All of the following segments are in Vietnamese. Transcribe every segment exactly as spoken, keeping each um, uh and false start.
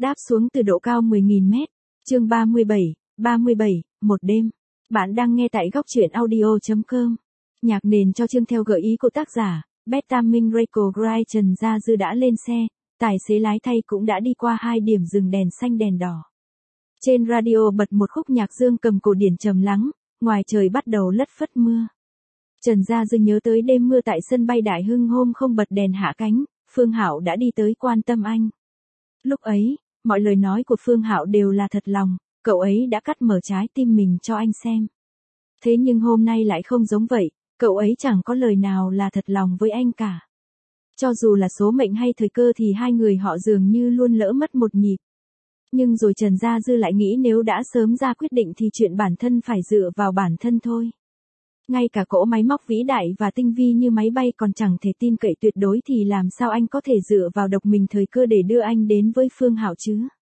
Đáp xuống từ độ cao mười nghìn mét. Chương ba mươi bảy, ba mươi bảy, một đêm. Bạn đang nghe tại góc truyện audio chấm com. Nhạc nền cho chương theo gợi ý của tác giả, Betamin Record Gray. Trần Gia Dư đã lên xe, tài xế lái thay cũng đã đi qua hai điểm dừng đèn xanh đèn đỏ. Trên radio bật một khúc nhạc dương cầm cổ điển trầm lắng, ngoài trời bắt đầu lất phất mưa. Trần Gia Dư nhớ tới đêm mưa tại sân bay Đại Hưng hôm không bật đèn hạ cánh, Phương Hạo đã đi tới quan tâm anh. Lúc ấy, mọi lời nói của Phương Hạo đều là thật lòng, cậu ấy đã cắt mở trái tim mình cho anh xem. Thế nhưng hôm nay lại không giống vậy, cậu ấy chẳng có lời nào là thật lòng với anh cả. Cho dù là số mệnh hay thời cơ thì hai người họ dường như luôn lỡ mất một nhịp. Nhưng rồi Trần Gia Dư lại nghĩ nếu đã sớm ra quyết định thì chuyện bản thân phải dựa vào bản thân thôi. Ngay cả cỗ máy móc vĩ đại và tinh vi như máy bay còn chẳng thể tin cậy tuyệt đối thì làm sao anh có thể dựa vào độc mình thời cơ để đưa anh đến với Phương Hạo chứ?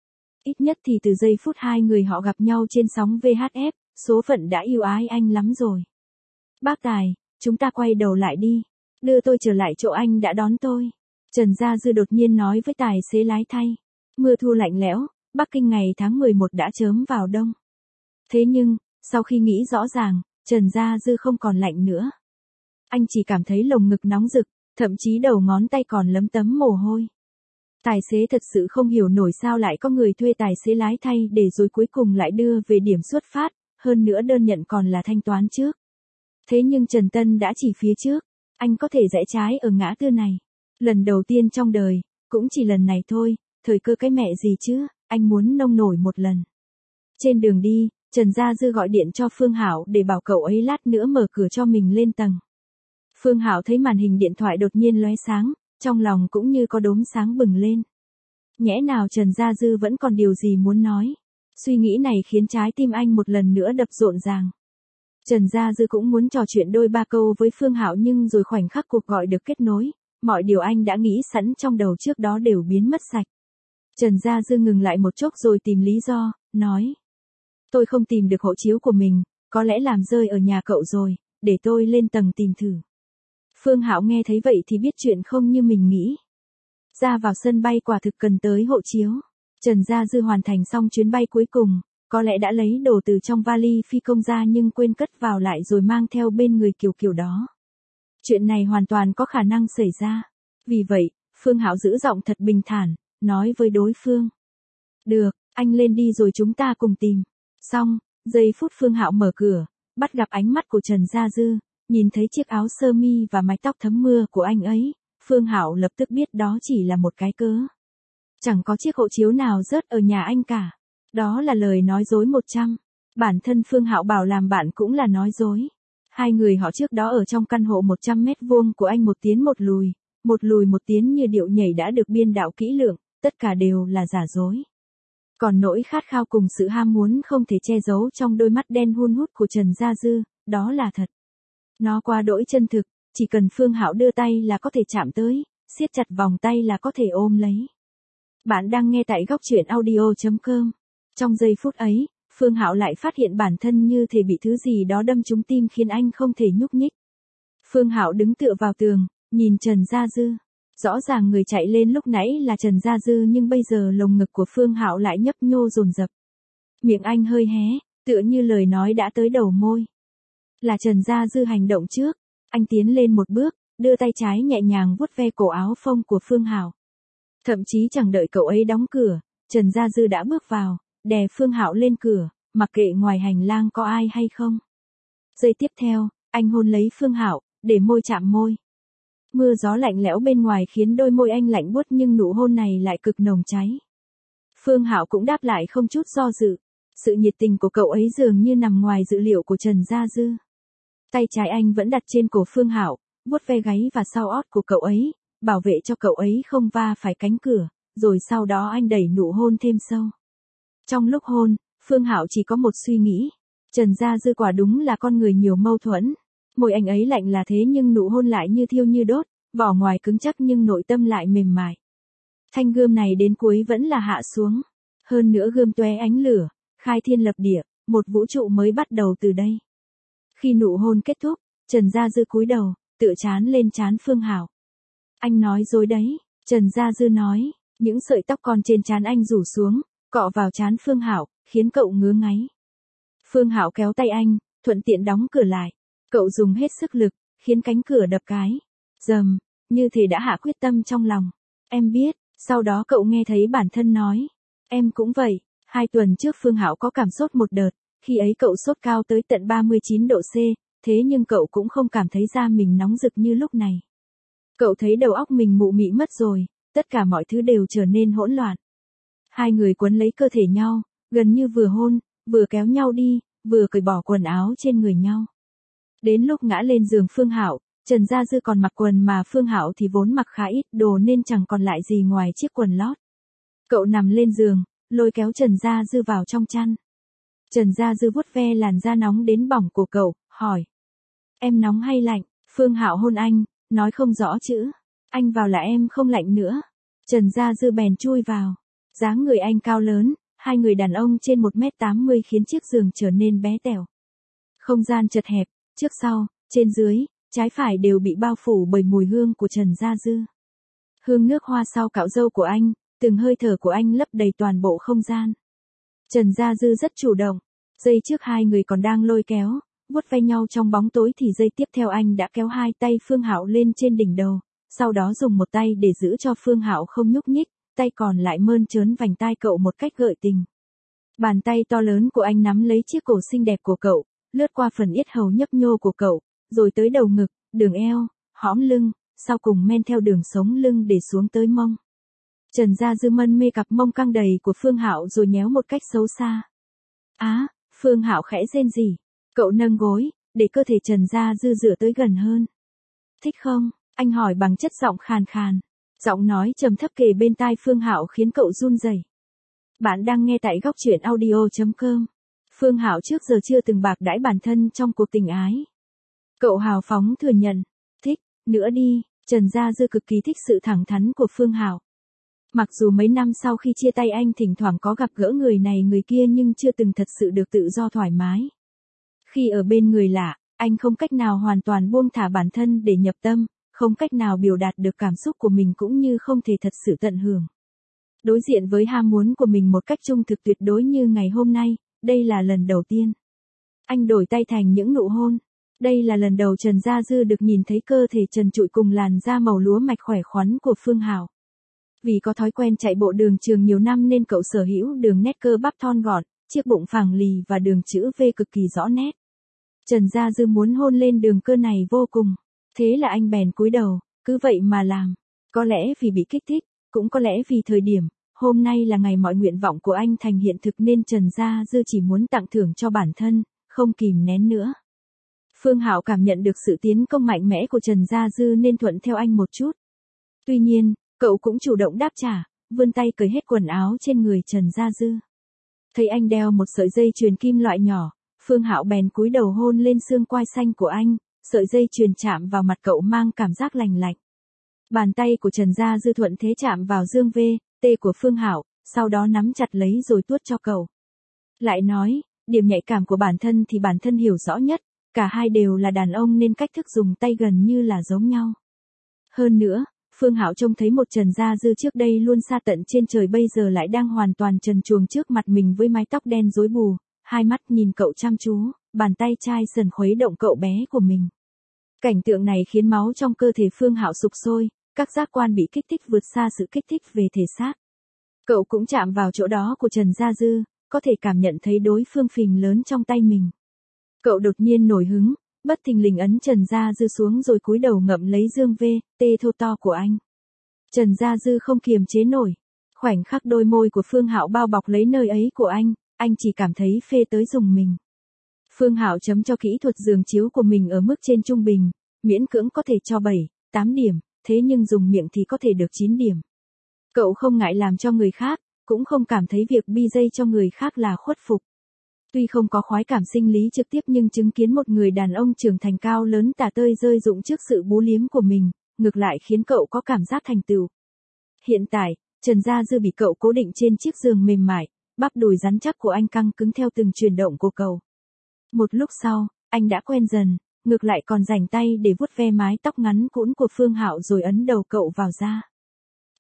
Ít nhất thì từ giây phút hai người họ gặp nhau trên sóng vê hát ép, số phận đã yêu ái anh lắm rồi. Bác Tài, chúng ta quay đầu lại đi. Đưa tôi trở lại chỗ anh đã đón tôi. Trần Gia Dư đột nhiên nói với tài xế lái thay. Mưa thu lạnh lẽo, Bắc Kinh ngày tháng mười một đã chớm vào đông. Thế nhưng, sau khi nghĩ rõ ràng, Trần Gia Dư không còn lạnh nữa. Anh chỉ cảm thấy lồng ngực nóng rực, thậm chí đầu ngón tay còn lấm tấm mồ hôi. Tài xế thật sự không hiểu nổi sao lại có người thuê tài xế lái thay để rồi cuối cùng lại đưa về điểm xuất phát, hơn nữa đơn nhận còn là thanh toán trước. Thế nhưng Trần Tân đã chỉ phía trước, anh có thể rẽ trái ở ngã tư này. Lần đầu tiên trong đời, cũng chỉ lần này thôi, thời cơ cái mẹ gì chứ, anh muốn nông nổi một lần. Trên đường đi, Trần Gia Dư gọi điện cho Phương Hạo để bảo cậu ấy lát nữa mở cửa cho mình lên tầng. Phương Hạo thấy màn hình điện thoại đột nhiên lóe sáng, trong lòng cũng như có đốm sáng bừng lên. Nhẽ nào Trần Gia Dư vẫn còn điều gì muốn nói? Suy nghĩ này khiến trái tim anh một lần nữa đập rộn ràng. Trần Gia Dư cũng muốn trò chuyện đôi ba câu với Phương Hạo nhưng rồi khoảnh khắc cuộc gọi được kết nối, mọi điều anh đã nghĩ sẵn trong đầu trước đó đều biến mất sạch. Trần Gia Dư ngừng lại một chốc rồi tìm lý do, nói. Tôi không tìm được hộ chiếu của mình, có lẽ làm rơi ở nhà cậu rồi, để tôi lên tầng tìm thử. Phương Hạo nghe thấy vậy thì biết chuyện không như mình nghĩ. Ra vào sân bay quả thực cần tới hộ chiếu. Trần Gia Dư hoàn thành xong chuyến bay cuối cùng, có lẽ đã lấy đồ từ trong vali phi công ra nhưng quên cất vào lại rồi mang theo bên người kiểu kiểu đó. Chuyện này hoàn toàn có khả năng xảy ra. Vì vậy, Phương Hạo giữ giọng thật bình thản, nói với đối phương. Được, anh lên đi rồi chúng ta cùng tìm. Xong, giây phút Phương Hạo mở cửa, bắt gặp ánh mắt của Trần Gia Dư, nhìn thấy chiếc áo sơ mi và mái tóc thấm mưa của anh ấy, Phương Hạo lập tức biết đó chỉ là một cái cớ. Chẳng có chiếc hộ chiếu nào rớt ở nhà anh cả. Đó là lời nói dối một trăm. Bản thân Phương Hạo bảo làm bạn cũng là nói dối. Hai người họ trước đó ở trong căn hộ một trăm mét vuông của anh một tiến một lùi, một lùi một tiến như điệu nhảy đã được biên đạo kỹ lưỡng, tất cả đều là giả dối. Còn nỗi khát khao cùng sự ham muốn không thể che giấu trong đôi mắt đen hun hút của Trần Gia Dư, đó là thật. Nó quá đỗi chân thực, chỉ cần Phương Hạo đưa tay là có thể chạm tới, siết chặt vòng tay là có thể ôm lấy. Bạn đang nghe tại góc truyện audio chấm com. Trong giây phút ấy, Phương Hạo lại phát hiện bản thân như thể bị thứ gì đó đâm trúng tim khiến anh không thể nhúc nhích. Phương Hạo đứng tựa vào tường, nhìn Trần Gia Dư. Rõ ràng người chạy lên lúc nãy là Trần Gia Dư nhưng bây giờ lồng ngực của Phương Hạo lại nhấp nhô dồn dập. Miệng anh hơi hé, tựa như lời nói đã tới đầu môi. Là Trần Gia Dư hành động trước, anh tiến lên một bước, đưa tay trái nhẹ nhàng vuốt ve cổ áo phông của Phương Hạo. Thậm chí chẳng đợi cậu ấy đóng cửa, Trần Gia Dư đã bước vào, đè Phương Hạo lên cửa, mặc kệ ngoài hành lang có ai hay không. Giây tiếp theo, anh hôn lấy Phương Hạo, để môi chạm môi. Mưa gió lạnh lẽo bên ngoài khiến đôi môi anh lạnh buốt nhưng nụ hôn này lại cực nồng cháy. Phương Hạo cũng đáp lại không chút do dự. Sự nhiệt tình của cậu ấy dường như nằm ngoài dự liệu của Trần Gia Dư. Tay trái anh vẫn đặt trên cổ Phương Hạo, vuốt ve gáy và sau ót của cậu ấy, bảo vệ cho cậu ấy không va phải cánh cửa, rồi sau đó anh đẩy nụ hôn thêm sâu. Trong lúc hôn, Phương Hạo chỉ có một suy nghĩ. Trần Gia Dư quả đúng là con người nhiều mâu thuẫn. Môi anh ấy lạnh là thế nhưng nụ hôn lại như thiêu như đốt, vỏ ngoài cứng chắc nhưng nội tâm lại mềm mại. Thanh gươm này đến cuối vẫn là hạ xuống. Hơn nữa gươm tóe ánh lửa, khai thiên lập địa, một vũ trụ mới bắt đầu từ đây. Khi nụ hôn kết thúc, Trần Gia Dư cúi đầu, tựa trán lên trán Phương Hạo. Anh nói dối đấy, Trần Gia Dư nói, Những sợi tóc con trên trán anh rủ xuống, cọ vào trán Phương Hạo, khiến cậu ngứa ngáy. Phương Hạo kéo tay anh, thuận tiện đóng cửa lại. Cậu dùng hết sức lực, khiến cánh cửa đập cái. Dầm, như thể đã hạ quyết tâm trong lòng. Em biết, sau đó cậu nghe thấy bản thân nói. Em cũng vậy, hai tuần trước Phương Hạo có cảm sốt một đợt, khi ấy cậu sốt cao tới tận ba mươi chín độ C, thế nhưng cậu cũng không cảm thấy da mình nóng rực như lúc này. Cậu thấy đầu óc mình mụ mị mất rồi, tất cả mọi thứ đều trở nên hỗn loạn. Hai người quấn lấy cơ thể nhau, gần như vừa hôn, vừa kéo nhau đi, vừa cởi bỏ quần áo trên người nhau. Đến lúc ngã lên giường Phương Hạo, Trần Gia Dư còn mặc quần mà Phương Hạo thì vốn mặc khá ít đồ nên chẳng còn lại gì ngoài chiếc quần lót. Cậu nằm lên giường, lôi kéo Trần Gia Dư vào trong chăn. Trần Gia Dư vuốt ve làn da nóng đến bỏng của cậu, hỏi. Em nóng hay lạnh? Phương Hạo hôn anh, nói không rõ chữ. Anh vào là em không lạnh nữa. Trần Gia Dư bèn chui vào. Dáng người anh cao lớn, hai người đàn ông trên một mét tám mươi khiến chiếc giường trở nên bé tẹo. Không gian chật hẹp, trước sau, trên dưới, trái phải đều bị bao phủ bởi mùi hương của Trần Gia Dư. Hương nước hoa sau cạo râu của anh, từng hơi thở của anh lấp đầy toàn bộ không gian. Trần Gia Dư rất chủ động. Giây trước hai người còn đang lôi kéo, vuốt ve nhau trong bóng tối thì giây tiếp theo anh đã kéo hai tay Phương Hạo lên trên đỉnh đầu, sau đó dùng một tay để giữ cho Phương Hạo không nhúc nhích, tay còn lại mơn trớn vành tai cậu một cách gợi tình. Bàn tay to lớn của anh nắm lấy chiếc cổ xinh đẹp của cậu, lướt qua phần yết hầu nhấp nhô của cậu, rồi tới đầu ngực, đường eo, hõm lưng, sau cùng men theo đường sống lưng để xuống tới mông. Trần Gia Dư mân mê cặp mông căng đầy của Phương Hạo rồi nhéo một cách xấu xa. Á, Phương Hạo khẽ rên rỉ. Cậu nâng gối, để cơ thể Trần Gia Dư dựa tới gần hơn. Thích không? Anh hỏi bằng chất giọng khàn khàn. Giọng nói trầm thấp kề bên tai Phương Hạo khiến cậu run rẩy. Bạn đang nghe tại góc truyện audio chấm com. Phương Hạo trước giờ chưa từng bạc đãi bản thân trong cuộc tình ái. Cậu hào phóng thừa nhận. Thích, nữa đi. Trần Gia Dư cực kỳ thích sự thẳng thắn của Phương Hạo. Mặc dù mấy năm sau khi chia tay anh thỉnh thoảng có gặp gỡ người này người kia nhưng chưa từng thật sự được tự do thoải mái. Khi ở bên người lạ, anh không cách nào hoàn toàn buông thả bản thân để nhập tâm, không cách nào biểu đạt được cảm xúc của mình cũng như không thể thật sự tận hưởng. Đối diện với ham muốn của mình một cách trung thực tuyệt đối như ngày hôm nay, đây là lần đầu tiên. Anh đổi tay thành những nụ hôn. Đây là lần đầu Trần Gia Dư được nhìn thấy cơ thể trần trụi cùng làn da màu lúa mạch khỏe khoắn của Phương Hạo. Vì có thói quen chạy bộ đường trường nhiều năm nên cậu sở hữu đường nét cơ bắp thon gọn, chiếc bụng phẳng lì và đường chữ V cực kỳ rõ nét. Trần Gia Dư muốn hôn lên đường cơ này vô cùng. Thế là anh bèn cúi đầu, cứ vậy mà làm. Có lẽ vì bị kích thích, cũng có lẽ vì thời điểm, hôm nay là ngày mọi nguyện vọng của anh thành hiện thực nên Trần Gia Dư chỉ muốn tặng thưởng cho bản thân, không kìm nén nữa. Phương Hạo cảm nhận được sự tiến công mạnh mẽ của Trần Gia Dư nên thuận theo anh một chút. Tuy nhiên, cậu cũng chủ động đáp trả, vươn tay cởi hết quần áo trên người Trần Gia Dư. Thấy anh đeo một sợi dây chuyền kim loại nhỏ, Phương Hạo bèn cúi đầu hôn lên xương quai xanh của anh, sợi dây chuyền chạm vào mặt cậu mang cảm giác lành lạnh. Bàn tay của Trần Gia Dư thuận thế chạm vào dương V, T của Phương Hạo, sau đó nắm chặt lấy rồi tuốt cho cậu. Lại nói, điểm nhạy cảm của bản thân thì bản thân hiểu rõ nhất, cả hai đều là đàn ông nên cách thức dùng tay gần như là giống nhau. Hơn nữa, Phương Hạo trông thấy một Trần Gia Dư trước đây luôn xa tận trên trời bây giờ lại đang hoàn toàn trần truồng trước mặt mình với mái tóc đen rối bù, hai mắt nhìn cậu chăm chú, bàn tay trai sần khuấy động cậu bé của mình. Cảnh tượng này khiến máu trong cơ thể Phương Hạo sục sôi, các giác quan bị kích thích vượt xa sự kích thích về thể xác. Cậu cũng chạm vào chỗ đó của Trần Gia Dư, có thể cảm nhận thấy đối phương phình lớn trong tay mình. Cậu đột nhiên nổi hứng, bất thình lình ấn Trần Gia Dư xuống rồi cúi đầu ngậm lấy dương V, T thô to của anh. Trần Gia Dư không kiềm chế nổi. Khoảnh khắc đôi môi của Phương Hạo bao bọc lấy nơi ấy của anh, anh chỉ cảm thấy phê tới rùng mình. Phương Hạo chấm cho kỹ thuật giường chiếu của mình ở mức trên trung bình, miễn cưỡng có thể cho bảy, tám điểm, thế nhưng dùng miệng thì có thể được chín điểm. Cậu không ngại làm cho người khác, cũng không cảm thấy việc bi dây cho người khác là khuất phục. Tuy không có khoái cảm sinh lý trực tiếp nhưng chứng kiến một người đàn ông trưởng thành cao lớn tả tơi rơi rụng trước sự bú liếm của mình, ngược lại khiến cậu có cảm giác thành tựu. Hiện tại, Trần Gia Dư bị cậu cố định trên chiếc giường mềm mại, bắp đùi rắn chắc của anh căng cứng theo từng chuyển động của cậu. Một lúc sau, anh đã quen dần, ngược lại còn rảnh tay để vuốt ve mái tóc ngắn cũn của Phương Hạo rồi ấn đầu cậu vào da.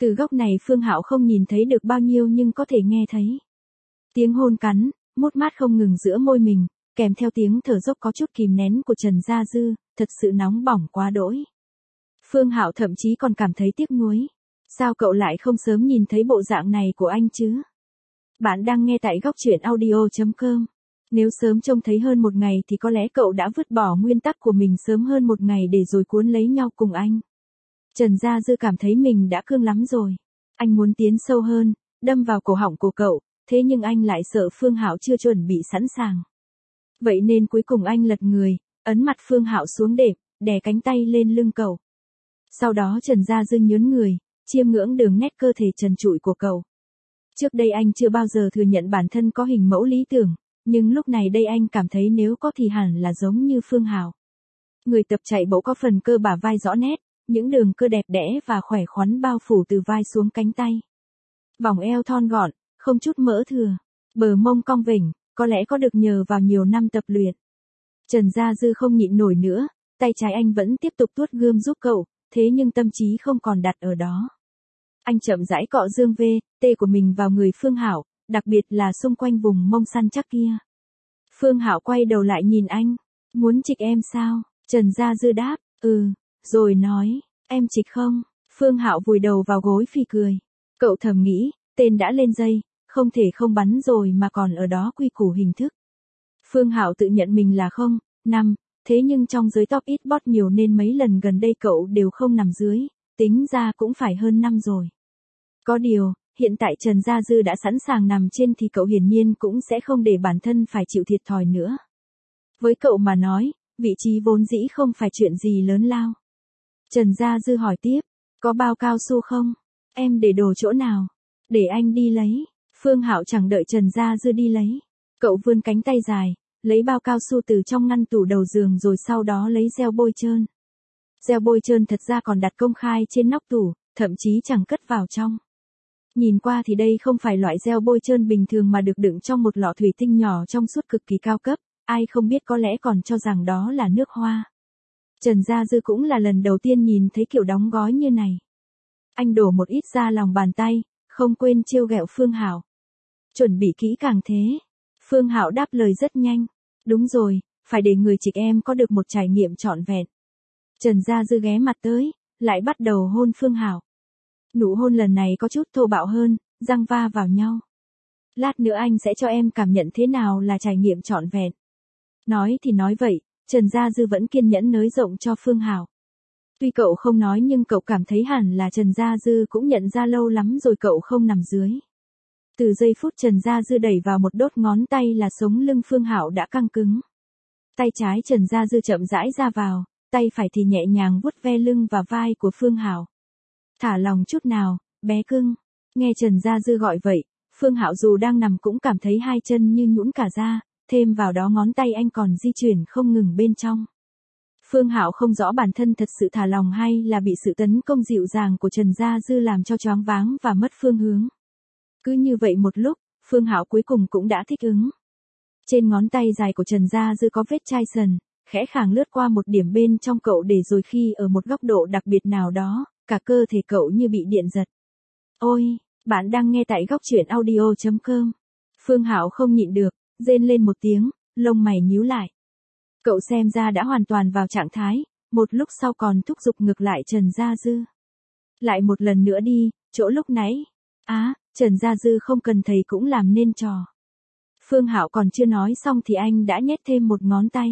Từ góc này Phương Hạo không nhìn thấy được bao nhiêu nhưng có thể nghe thấy. Tiếng hôn cắn, mút mát không ngừng giữa môi mình, kèm theo tiếng thở dốc có chút kìm nén của Trần Gia Dư, thật sự nóng bỏng quá đỗi. Phương Hạo thậm chí còn cảm thấy tiếc nuối. Sao cậu lại không sớm nhìn thấy bộ dạng này của anh chứ? Bạn đang nghe tại góc truyện audio.com. Nếu sớm trông thấy hơn một ngày thì có lẽ cậu đã vứt bỏ nguyên tắc của mình sớm hơn một ngày để rồi cuốn lấy nhau cùng anh. Trần Gia Dư cảm thấy mình đã cương lắm rồi. Anh muốn tiến sâu hơn, đâm vào cổ họng của cậu, thế nhưng anh lại sợ Phương Hạo chưa chuẩn bị sẵn sàng. Vậy nên cuối cùng anh lật người, ấn mặt Phương Hạo xuống đệm, đè cánh tay lên lưng cậu. Sau đó Trần Gia Dư nhớn người, chiêm ngưỡng đường nét cơ thể trần trụi của cậu. Trước đây anh chưa bao giờ thừa nhận bản thân có hình mẫu lý tưởng, nhưng lúc này đây anh cảm thấy nếu có thì hẳn là giống như Phương Hạo. Người tập chạy bộ có phần cơ bả vai rõ nét, những đường cơ đẹp đẽ và khỏe khoắn bao phủ từ vai xuống cánh tay. Vòng eo thon gọn, không chút mỡ thừa, bờ mông cong vểnh, có lẽ có được nhờ vào nhiều năm tập luyện. Trần Gia Dư không nhịn nổi nữa, tay trái anh vẫn tiếp tục tuốt gươm giúp cậu, thế nhưng tâm trí không còn đặt ở đó. Anh chậm rãi cọ dương vê, tê của mình vào người Phương Hạo, đặc biệt là xung quanh vùng mông săn chắc kia. Phương Hạo quay đầu lại nhìn anh, muốn trịch em sao? Trần Gia Dư đáp, ừ, rồi nói, em trịch không? Phương Hạo vùi đầu vào gối phì cười. Cậu thầm nghĩ, tên đã lên dây, không thể không bắn rồi mà còn ở đó quy củ hình thức. Phương Hạo tự nhận mình là không, năm, thế nhưng trong giới top ít bot nhiều nên mấy lần gần đây cậu đều không nằm dưới, tính ra cũng phải hơn năm rồi. Có điều, hiện tại Trần Gia Dư đã sẵn sàng nằm trên thì cậu hiển nhiên cũng sẽ không để bản thân phải chịu thiệt thòi nữa. Với cậu mà nói, vị trí vốn dĩ không phải chuyện gì lớn lao. Trần Gia Dư hỏi tiếp, có bao cao su không? Em để đồ chỗ nào? Để anh đi lấy. Phương Hạo chẳng đợi Trần Gia Dư đi lấy. Cậu vươn cánh tay dài, lấy bao cao su từ trong ngăn tủ đầu giường rồi sau đó lấy gel bôi trơn. Gel bôi trơn thật ra còn đặt công khai trên nóc tủ, thậm chí chẳng cất vào trong. Nhìn qua thì đây không phải loại gel bôi trơn bình thường mà được đựng trong một lọ thủy tinh nhỏ trong suốt cực kỳ cao cấp, ai không biết có lẽ còn cho rằng đó là nước hoa. Trần Gia Dư cũng là lần đầu tiên nhìn thấy kiểu đóng gói như này. Anh đổ một ít ra lòng bàn tay, không quên trêu ghẹo Phương Hạo. Chuẩn bị kỹ càng thế. Phương Hạo đáp lời rất nhanh. Đúng rồi, phải để người trịch em có được một trải nghiệm trọn vẹn. Trần Gia Dư ghé mặt tới, lại bắt đầu hôn Phương Hạo. Nụ hôn lần này có chút thô bạo hơn, răng va vào nhau. Lát nữa anh sẽ cho em cảm nhận thế nào là trải nghiệm trọn vẹn. Nói thì nói vậy, Trần Gia Dư vẫn kiên nhẫn nới rộng cho Phương Hạo. Tuy cậu không nói nhưng cậu cảm thấy hẳn là Trần Gia Dư cũng nhận ra lâu lắm rồi cậu không nằm dưới. Từ giây phút Trần Gia Dư đẩy vào một đốt ngón tay là sống lưng Phương Hạo đã căng cứng. Tay trái Trần Gia Dư chậm rãi ra vào, tay phải thì nhẹ nhàng vuốt ve lưng và vai của Phương Hạo. Thả lòng chút nào, bé cưng. Nghe Trần Gia Dư gọi vậy, Phương Hạo dù đang nằm cũng cảm thấy hai chân như nhũn cả ra, thêm vào đó ngón tay anh còn di chuyển không ngừng bên trong. Phương Hạo không rõ bản thân thật sự thả lòng hay là bị sự tấn công dịu dàng của Trần Gia Dư làm cho choáng váng và mất phương hướng. Cứ như vậy một lúc, Phương Hạo cuối cùng cũng đã thích ứng. Trên ngón tay dài của Trần Gia Dư có vết chai sần, khẽ khàng lướt qua một điểm bên trong cậu để rồi khi ở một góc độ đặc biệt nào đó, cả cơ thể cậu như bị điện giật. Ôi, bạn đang nghe tại góc truyện audio.com. Phương Hạo không nhịn được, rên lên một tiếng, lông mày nhíu lại. Cậu xem ra đã hoàn toàn vào trạng thái, một lúc sau còn thúc giục ngược lại Trần Gia Dư. Lại một lần nữa đi, chỗ lúc nãy. Á, à, Trần Gia Dư không cần thầy cũng làm nên trò. Phương Hạo còn chưa nói xong thì anh đã nhét thêm một ngón tay.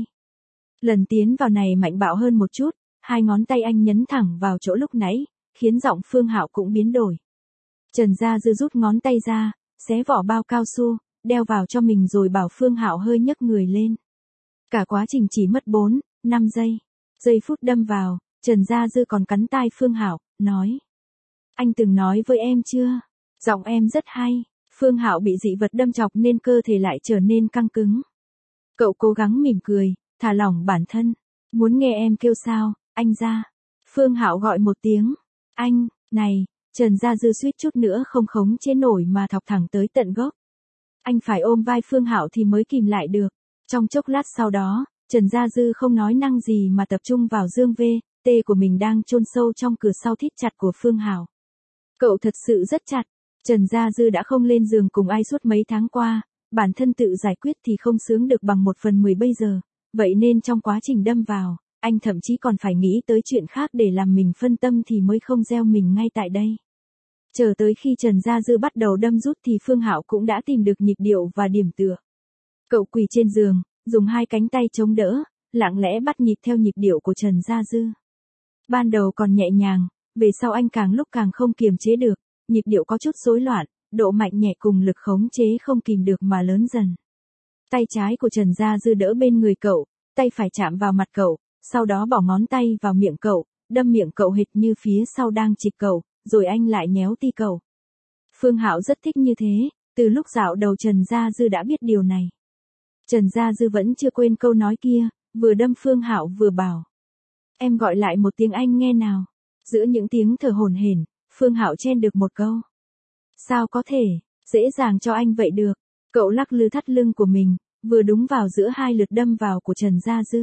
Lần tiến vào này mạnh bạo hơn một chút, hai ngón tay anh nhấn thẳng vào chỗ lúc nãy, khiến giọng Phương Hạo cũng biến đổi. Trần Gia Dư rút ngón tay ra, xé vỏ bao cao su, đeo vào cho mình rồi bảo Phương Hạo hơi nhấc người lên. Cả quá trình chỉ mất bốn, năm giây. Giây phút đâm vào, Trần Gia Dư còn cắn tai Phương Hạo, nói. Anh từng nói với em chưa? Giọng em rất hay. Phương Hạo bị dị vật đâm chọc nên cơ thể lại trở nên căng cứng. Cậu cố gắng mỉm cười, thả lỏng bản thân. Muốn nghe em kêu sao, anh ra. Phương Hạo gọi một tiếng. Anh, này, Trần Gia Dư suýt chút nữa không khống chế nổi mà thọc thẳng tới tận gốc. Anh phải ôm vai Phương Hạo thì mới kìm lại được. Trong chốc lát sau đó, Trần Gia Dư không nói năng gì mà tập trung vào dương vê, tê của mình đang chôn sâu trong cửa sau thít chặt của Phương Hạo. Cậu thật sự rất chặt. Trần Gia Dư đã không lên giường cùng ai suốt mấy tháng qua, bản thân tự giải quyết thì không sướng được bằng một phần mười bây giờ, vậy nên trong quá trình đâm vào, anh thậm chí còn phải nghĩ tới chuyện khác để làm mình phân tâm thì mới không gieo mình ngay tại đây. Chờ tới khi Trần Gia Dư bắt đầu đâm rút thì Phương Hạo cũng đã tìm được nhịp điệu và điểm tựa. Cậu quỳ trên giường, dùng hai cánh tay chống đỡ, lặng lẽ bắt nhịp theo nhịp điệu của Trần Gia Dư. Ban đầu còn nhẹ nhàng, về sau anh càng lúc càng không kiềm chế được, nhịp điệu có chút rối loạn, độ mạnh nhẹ cùng lực khống chế không kìm được mà lớn dần. Tay trái của Trần Gia Dư đỡ bên người cậu, tay phải chạm vào mặt cậu, sau đó bỏ ngón tay vào miệng cậu, đâm miệng cậu hệt như phía sau đang chịch cậu, rồi anh lại nhéo ti cậu. Phương Hạo rất thích như thế, từ lúc dạo đầu Trần Gia Dư đã biết điều này. Trần Gia Dư vẫn chưa quên câu nói kia, vừa đâm Phương Hạo vừa bảo. Em gọi lại một tiếng anh nghe nào. Giữa những tiếng thở hổn hển, Phương Hạo chen được một câu. Sao có thể, dễ dàng cho anh vậy được. Cậu lắc lư thắt lưng của mình, vừa đúng vào giữa hai lượt đâm vào của Trần Gia Dư.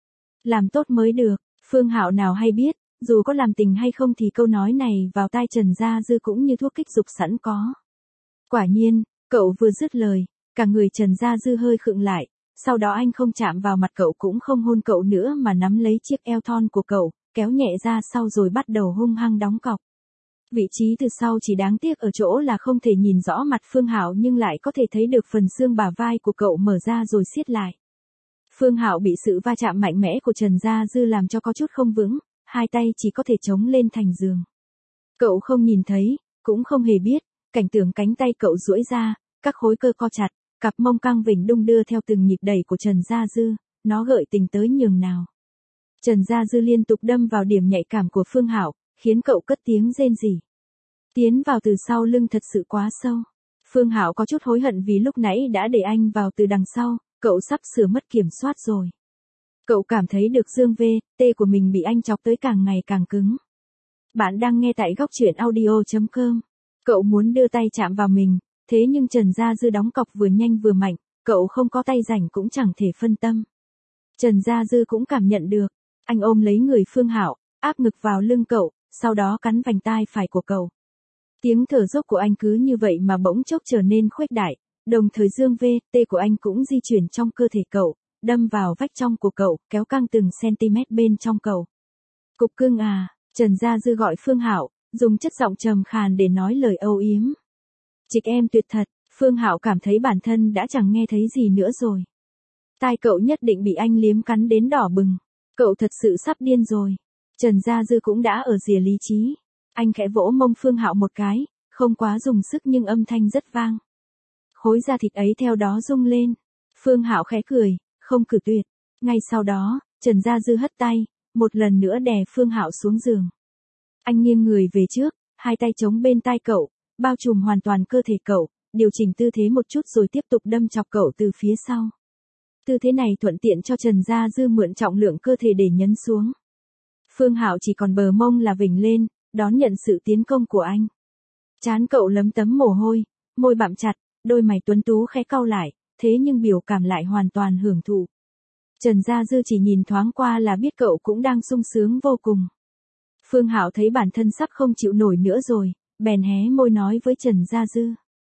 Làm tốt mới được, Phương Hạo nào hay biết, dù có làm tình hay không thì câu nói này vào tai Trần Gia Dư cũng như thuốc kích dục sẵn có. Quả nhiên, cậu vừa dứt lời, cả người Trần Gia Dư hơi khựng lại, sau đó anh không chạm vào mặt cậu cũng không hôn cậu nữa mà nắm lấy chiếc eo thon của cậu, kéo nhẹ ra sau rồi bắt đầu hung hăng đóng cọc. Vị trí từ sau chỉ đáng tiếc ở chỗ là không thể nhìn rõ mặt Phương Hạo nhưng lại có thể thấy được phần xương bả vai của cậu mở ra rồi siết lại. Phương Hạo bị sự va chạm mạnh mẽ của Trần Gia Dư làm cho có chút không vững, hai tay chỉ có thể chống lên thành giường. Cậu không nhìn thấy, cũng không hề biết, cảnh tượng cánh tay cậu duỗi ra, các khối cơ co chặt, cặp mông căng vểnh đung đưa theo từng nhịp đẩy của Trần Gia Dư, nó gợi tình tới nhường nào. Trần Gia Dư liên tục đâm vào điểm nhạy cảm của Phương Hạo, khiến cậu cất tiếng rên rỉ. Tiến vào từ sau lưng thật sự quá sâu. Phương Hạo có chút hối hận vì lúc nãy đã để anh vào từ đằng sau, cậu sắp sửa mất kiểm soát rồi. Cậu cảm thấy được dương vê tê của mình bị anh chọc tới càng ngày càng cứng. Bạn đang nghe tại góc truyện audio chấm com. Cậu muốn đưa tay chạm vào mình, thế nhưng Trần Gia Dư đóng cọc vừa nhanh vừa mạnh, cậu không có tay rảnh cũng chẳng thể phân tâm. Trần Gia Dư cũng cảm nhận được, anh ôm lấy người Phương Hạo, áp ngực vào lưng cậu, sau đó cắn vành tai phải của cậu. Tiếng thở dốc của anh cứ như vậy mà bỗng chốc trở nên khuếch đại, đồng thời dương vê tê của anh cũng di chuyển trong cơ thể cậu, đâm vào vách trong của cậu, kéo căng từng cm bên trong cậu. Cục cưng à, Trần Gia Dư gọi Phương Hạo, dùng chất giọng trầm khàn để nói lời âu yếm. Trịch em tuyệt thật, Phương Hạo cảm thấy bản thân đã chẳng nghe thấy gì nữa rồi. Tai cậu nhất định bị anh liếm cắn đến đỏ bừng. Cậu thật sự sắp điên rồi. Trần Gia Dư cũng đã ở rìa lý trí. Anh khẽ vỗ mông Phương Hạo một cái, không quá dùng sức nhưng âm thanh rất vang. Khối da thịt ấy theo đó rung lên. Phương Hạo khẽ cười, không cử tuyệt. Ngay sau đó, Trần Gia Dư hất tay, một lần nữa đè Phương Hạo xuống giường. Anh nghiêng người về trước, hai tay chống bên tai cậu, bao trùm hoàn toàn cơ thể cậu, điều chỉnh tư thế một chút rồi tiếp tục đâm chọc cậu từ phía sau. Tư thế này thuận tiện cho Trần Gia Dư mượn trọng lượng cơ thể để nhấn xuống. Phương Hạo chỉ còn bờ mông là vểnh lên, đón nhận sự tiến công của anh. Trán cậu lấm tấm mồ hôi, môi bặm chặt, đôi mày tuấn tú khẽ cau lại, thế nhưng biểu cảm lại hoàn toàn hưởng thụ. Trần Gia Dư chỉ nhìn thoáng qua là biết cậu cũng đang sung sướng vô cùng. Phương Hạo thấy bản thân sắp không chịu nổi nữa rồi, bèn hé môi nói với Trần Gia Dư.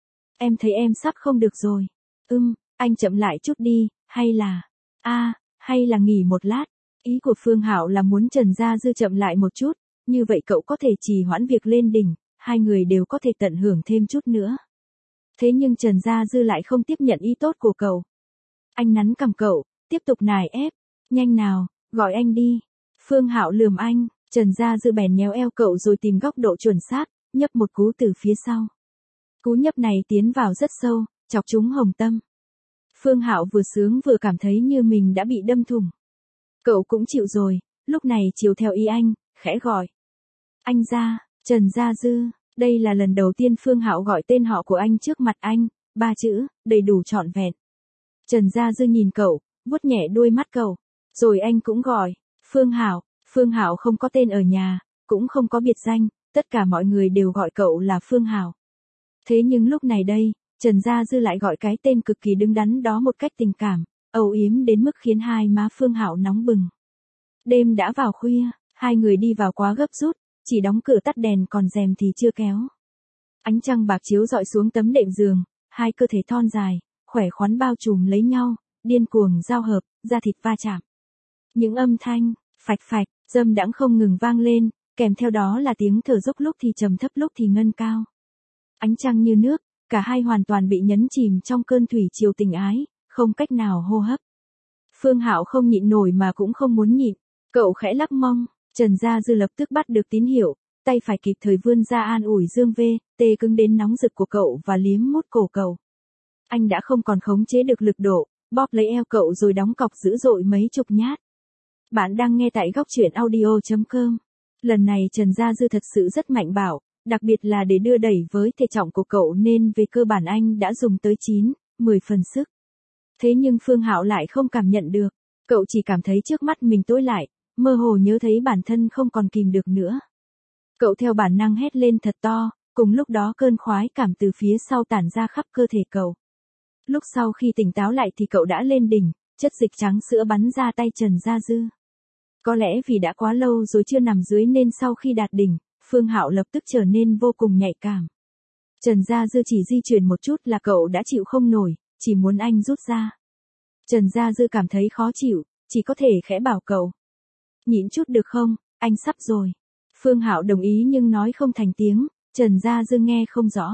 Em thấy em sắp không được rồi. Ừm, anh chậm lại chút đi, hay là... a à, hay là nghỉ một lát. Ý của Phương Hạo là muốn Trần Gia Dư chậm lại một chút, như vậy cậu có thể trì hoãn việc lên đỉnh, hai người đều có thể tận hưởng thêm chút nữa. Thế nhưng Trần Gia Dư lại không tiếp nhận ý tốt của cậu. Anh nắn cằm cậu, tiếp tục nài ép. Nhanh nào, gọi anh đi. Phương Hạo lườm anh, Trần Gia Dư bèn nhéo eo cậu rồi tìm góc độ chuẩn xác, nhấp một cú từ phía sau. Cú nhấp này tiến vào rất sâu, chọc trúng hồng tâm. Phương Hạo vừa sướng vừa cảm thấy như mình đã bị đâm thủng. Cậu cũng chịu rồi, lúc này chiều theo ý anh, khẽ gọi. Anh Gia, Trần Gia Dư, đây là lần đầu tiên Phương Hạo gọi tên họ của anh trước mặt anh, ba chữ, đầy đủ trọn vẹn. Trần Gia Dư nhìn cậu, vuốt nhẹ đuôi mắt cậu, rồi anh cũng gọi, Phương Hạo. Phương Hạo không có tên ở nhà, cũng không có biệt danh, tất cả mọi người đều gọi cậu là Phương Hạo. Thế nhưng lúc này đây, Trần Gia Dư lại gọi cái tên cực kỳ đứng đắn đó một cách tình cảm, âu yếm đến mức khiến hai má Phương Hạo nóng bừng. Đêm đã vào khuya, hai người đi vào quá gấp rút, chỉ đóng cửa tắt đèn còn rèm thì chưa kéo. Ánh trăng bạc chiếu rọi xuống tấm đệm giường, hai cơ thể thon dài, khỏe khoắn bao trùm lấy nhau, điên cuồng giao hợp, da thịt va chạm. Những âm thanh, phạch phạch, dâm đãng không ngừng vang lên, kèm theo đó là tiếng thở dốc lúc thì trầm thấp lúc thì ngân cao. Ánh trăng như nước, cả hai hoàn toàn bị nhấn chìm trong cơn thủy triều tình ái, không cách nào hô hấp. Phương Hạo không nhịn nổi mà cũng không muốn nhịn, cậu khẽ lắc mông, Trần Gia Dư lập tức bắt được tín hiệu, tay phải kịp thời vươn ra an ủi Dương V, tê cứng đến nóng rực của cậu và liếm mút cổ cậu. Anh đã không còn khống chế được lực độ, bóp lấy eo cậu rồi đóng cọc dữ dội mấy chục nhát. Bạn đang nghe tại góc truyện audio chấm com. Lần này Trần Gia Dư thật sự rất mạnh bạo, đặc biệt là để đưa đẩy với thể trọng của cậu nên về cơ bản anh đã dùng tới chín, mười phần sức. Thế nhưng Phương Hạo lại không cảm nhận được, cậu chỉ cảm thấy trước mắt mình tối lại, mơ hồ nhớ thấy bản thân không còn kìm được nữa. Cậu theo bản năng hét lên thật to, cùng lúc đó cơn khoái cảm từ phía sau tản ra khắp cơ thể cậu. Lúc sau khi tỉnh táo lại thì cậu đã lên đỉnh, chất dịch trắng sữa bắn ra tay Trần Gia Dư. Có lẽ vì đã quá lâu rồi chưa nằm dưới nên sau khi đạt đỉnh, Phương Hạo lập tức trở nên vô cùng nhạy cảm. Trần Gia Dư chỉ di chuyển một chút là cậu đã chịu không nổi, chỉ muốn anh rút ra. Trần Gia Dư cảm thấy khó chịu, chỉ có thể khẽ bảo cậu. Nhịn chút được không, anh sắp rồi. Phương Hạo đồng ý nhưng nói không thành tiếng, Trần Gia Dư nghe không rõ.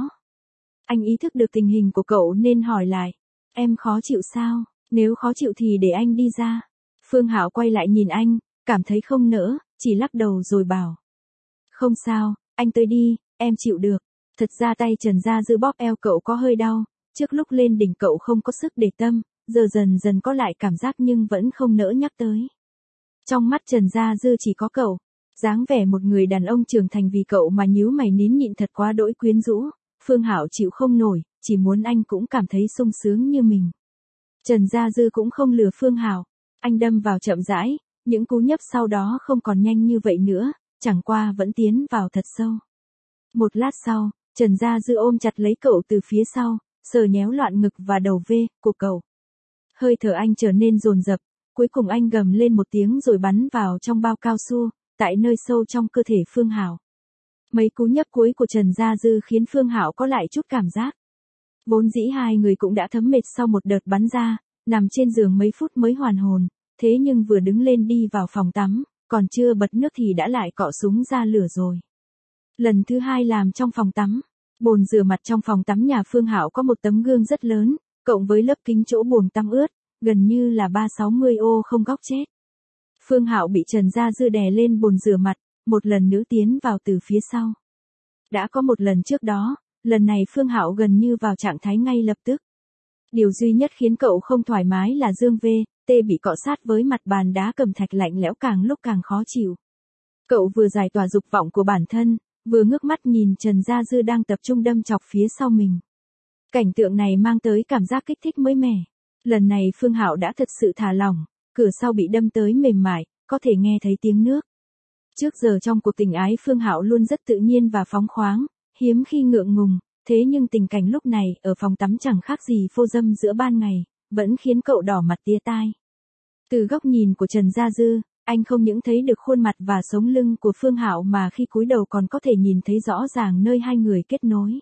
Anh ý thức được tình hình của cậu nên hỏi lại. Em khó chịu sao, nếu khó chịu thì để anh đi ra. Phương Hạo quay lại nhìn anh, cảm thấy không nỡ, chỉ lắc đầu rồi bảo. Không sao, anh tới đi, em chịu được. Thật ra tay Trần Gia Dư bóp eo cậu có hơi đau, trước lúc lên đỉnh cậu không có sức để tâm, giờ dần dần có lại cảm giác nhưng vẫn không nỡ nhắc tới. Trong mắt Trần Gia Dư chỉ có cậu, dáng vẻ một người đàn ông trưởng thành vì cậu mà nhíu mày nín nhịn thật quá đỗi quyến rũ. Phương Hạo chịu không nổi, chỉ muốn anh cũng cảm thấy sung sướng như mình. Trần Gia Dư cũng không lừa Phương Hạo, anh đâm vào chậm rãi, những cú nhấp sau đó không còn nhanh như vậy nữa, chẳng qua vẫn tiến vào thật sâu. Một lát sau, Trần Gia Dư ôm chặt lấy cậu từ phía sau, sờ nhéo loạn ngực và đầu V của cậu. Hơi thở anh trở nên dồn dập, cuối cùng anh gầm lên một tiếng rồi bắn vào trong bao cao su, tại nơi sâu trong cơ thể Phương Hạo. Mấy cú nhấp cuối của Trần Gia Dư khiến Phương Hạo có lại chút cảm giác. Vốn dĩ hai người cũng đã thấm mệt sau một đợt bắn ra, nằm trên giường mấy phút mới hoàn hồn, thế nhưng vừa đứng lên đi vào phòng tắm, còn chưa bật nước thì đã lại cọ súng ra lửa rồi. Lần thứ hai làm trong phòng tắm, bồn rửa mặt trong phòng tắm nhà Phương Hạo có một tấm gương rất lớn, cộng với lớp kính chỗ bồn tắm ướt, gần như là ba sáu mươi ô không góc chết. Phương Hạo bị Trần Gia Dư đè lên bồn rửa mặt, một lần nữa tiến vào từ phía sau. Đã có một lần trước đó, lần này Phương Hạo gần như vào trạng thái ngay lập tức. Điều duy nhất khiến cậu không thoải mái là Dương V, T bị cọ sát với mặt bàn đá cẩm thạch lạnh lẽo càng lúc càng khó chịu. Cậu vừa giải tỏa dục vọng của bản thân, vừa ngước mắt nhìn Trần Gia Dư đang tập trung đâm chọc phía sau mình. Cảnh tượng này mang tới cảm giác kích thích mới mẻ. Lần này Phương Hạo đã thật sự thả lỏng, cửa sau bị đâm tới mềm mại, có thể nghe thấy tiếng nước. Trước giờ trong cuộc tình ái Phương Hạo luôn rất tự nhiên và phóng khoáng, hiếm khi ngượng ngùng, thế nhưng tình cảnh lúc này ở phòng tắm chẳng khác gì phô dâm giữa ban ngày, vẫn khiến cậu đỏ mặt tía tai. Từ góc nhìn của Trần Gia Dư, anh không những thấy được khuôn mặt và sống lưng của Phương Hạo mà khi cúi đầu còn có thể nhìn thấy rõ ràng nơi hai người kết nối.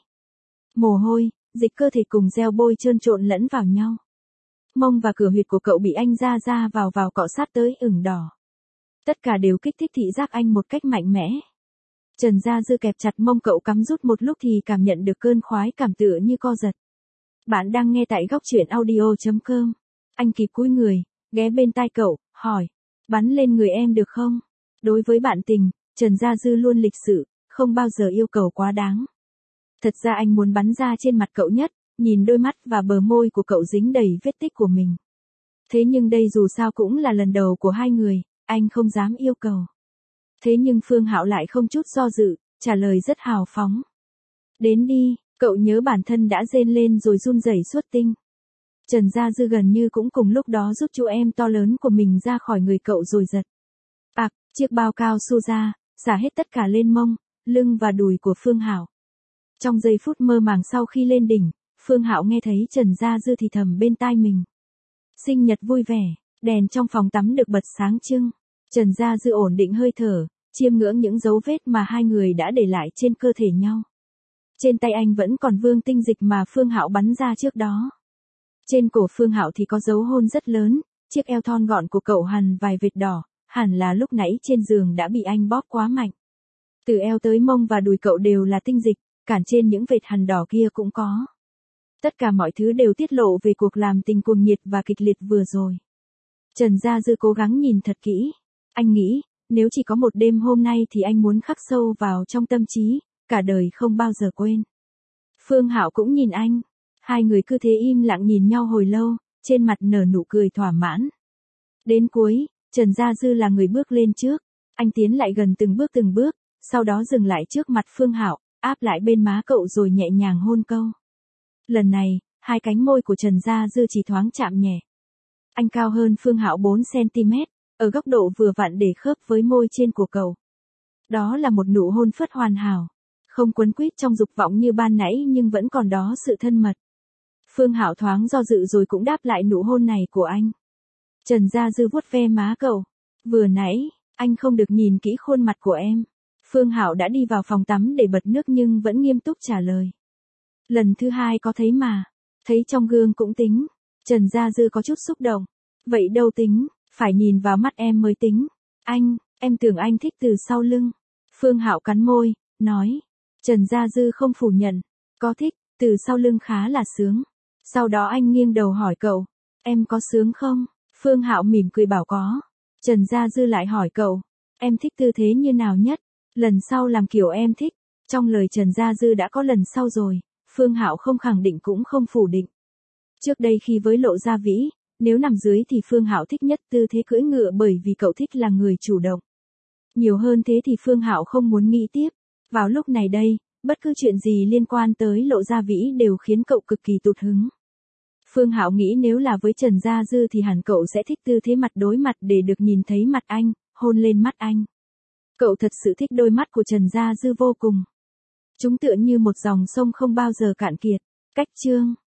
Mồ hôi, dịch cơ thể cùng gel bôi trơn trộn lẫn vào nhau. Mông và cửa huyệt của cậu bị anh ra ra vào vào cọ sát tới ửng đỏ. Tất cả đều kích thích thị giác anh một cách mạnh mẽ. Trần Gia Dư kẹp chặt mông cậu cắm rút một lúc thì cảm nhận được cơn khoái cảm tựa như co giật. Bạn đang nghe tại góc truyện audio chấm com. Anh kịp cúi người, ghé bên tai cậu, hỏi. Bắn lên người em được không? Đối với bạn tình, Trần Gia Dư luôn lịch sự, không bao giờ yêu cầu quá đáng. Thật ra anh muốn bắn ra trên mặt cậu nhất, nhìn đôi mắt và bờ môi của cậu dính đầy vết tích của mình. Thế nhưng đây dù sao cũng là lần đầu của hai người, anh không dám yêu cầu. Thế nhưng Phương Hạo lại không chút do dự, trả lời rất hào phóng. Đến đi, cậu nhớ bản thân đã rên lên rồi run rẩy suốt tinh. Trần Gia Dư gần như cũng cùng lúc đó rút chú em to lớn của mình ra khỏi người cậu rồi giật. Bạc, chiếc bao cao su ra, xả hết tất cả lên mông, lưng và đùi của Phương Hạo. Trong giây phút mơ màng sau khi lên đỉnh, Phương Hạo nghe thấy Trần Gia Dư thì thầm bên tai mình. Sinh nhật vui vẻ, đèn trong phòng tắm được bật sáng trưng. Trần Gia Dư ổn định hơi thở, chiêm ngưỡng những dấu vết mà hai người đã để lại trên cơ thể nhau. Trên tay anh vẫn còn vương tinh dịch mà Phương Hạo bắn ra trước đó. Trên cổ Phương Hạo thì có dấu hôn rất lớn, chiếc eo thon gọn của cậu hằn vài vệt đỏ, hẳn là lúc nãy trên giường đã bị anh bóp quá mạnh. Từ eo tới mông và đùi cậu đều là tinh dịch, cản trên những vệt hằn đỏ kia cũng có. Tất cả mọi thứ đều tiết lộ về cuộc làm tình cuồng nhiệt và kịch liệt vừa rồi. Trần Gia Dư cố gắng nhìn thật kỹ. Anh nghĩ, nếu chỉ có một đêm hôm nay thì anh muốn khắc sâu vào trong tâm trí, cả đời không bao giờ quên. Phương Hạo cũng nhìn anh. Hai người cứ thế im lặng nhìn nhau hồi lâu, trên mặt nở nụ cười thỏa mãn. Đến cuối, Trần Gia Dư là người bước lên trước. Anh tiến lại gần từng bước từng bước, sau đó dừng lại trước mặt Phương Hạo, áp lại bên má cậu rồi nhẹ nhàng hôn câu. Lần này, hai cánh môi của Trần Gia Dư chỉ thoáng chạm nhẹ. Anh cao hơn Phương Hạo bốn xăng-ti-mét, ở góc độ vừa vặn để khớp với môi trên của cậu. Đó là một nụ hôn phất hoàn hảo, không quấn quýt trong dục vọng như ban nãy nhưng vẫn còn đó sự thân mật. Phương Hạo thoáng do dự rồi cũng đáp lại nụ hôn này của anh. Trần Gia Dư vuốt ve má cậu. Vừa nãy, anh không được nhìn kỹ khuôn mặt của em. Phương Hạo đã đi vào phòng tắm để bật nước nhưng vẫn nghiêm túc trả lời. Lần thứ hai có thấy mà. Thấy trong gương cũng tính. Trần Gia Dư có chút xúc động. Vậy đâu tính, phải nhìn vào mắt em mới tính. Anh, em tưởng anh thích từ sau lưng. Phương Hạo cắn môi, nói. Trần Gia Dư không phủ nhận. Có thích, từ sau lưng khá là sướng. Sau đó anh nghiêng đầu hỏi cậu. Em có sướng không? Phương Hạo mỉm cười bảo có. Trần Gia Dư lại hỏi cậu. Em thích tư thế như nào nhất? Lần sau làm kiểu em thích. Trong lời Trần Gia Dư đã có lần sau rồi. Phương Hạo không khẳng định cũng không phủ định. Trước đây khi với Lộ Gia Vĩ, nếu nằm dưới thì Phương Hạo thích nhất tư thế cưỡi ngựa bởi vì cậu thích là người chủ động. Nhiều hơn thế thì Phương Hạo không muốn nghĩ tiếp. Vào lúc này đây, bất cứ chuyện gì liên quan tới Lộ Gia Vĩ đều khiến cậu cực kỳ tụt hứng. Phương Hạo nghĩ nếu là với Trần Gia Dư thì hẳn cậu sẽ thích tư thế mặt đối mặt để được nhìn thấy mặt anh, hôn lên mắt anh. Cậu thật sự thích đôi mắt của Trần Gia Dư vô cùng. Chúng tựa như một dòng sông không bao giờ cạn kiệt. Cách chương